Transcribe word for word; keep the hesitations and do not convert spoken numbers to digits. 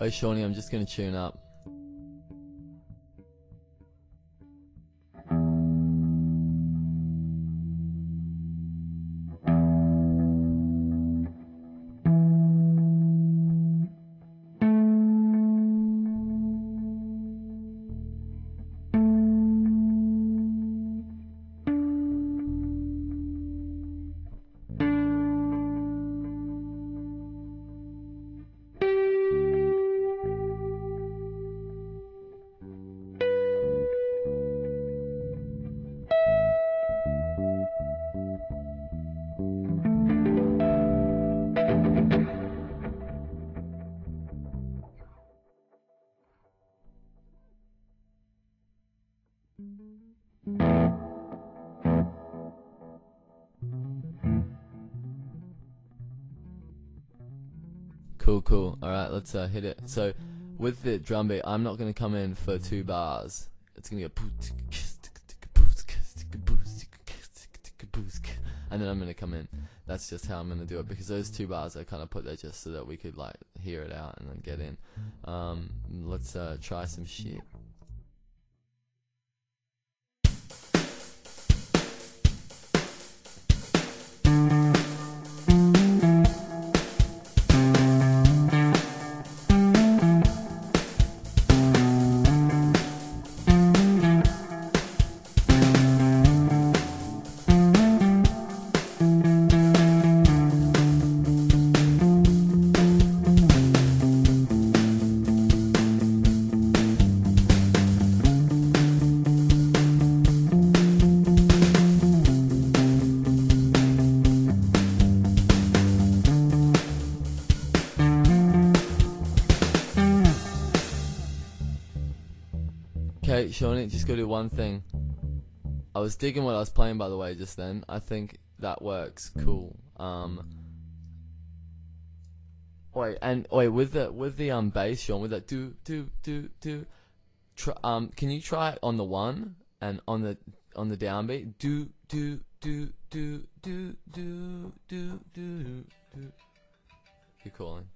Wait, Shawnee, I'm just gonna tune up. Cool, cool. Alright, let's uh, hit it. So, with the drum beat, I'm not going to come in for two bars. It's going to go... And then I'm going to come in. That's just how I'm going to do it, because those two bars I kind of put there just so that we could like hear it out and then get in. Um, let's uh, try some shit. Okay, Shawnee, just gotta do one thing. I was digging what I was playing, by the way, just then. I think that works. Cool. Um. Wait, and wait with the with the um bass, Sean, with that do do do do. Try, um, can you try it on the one and on the on the downbeat? Do do do do do do do do do. You're calling.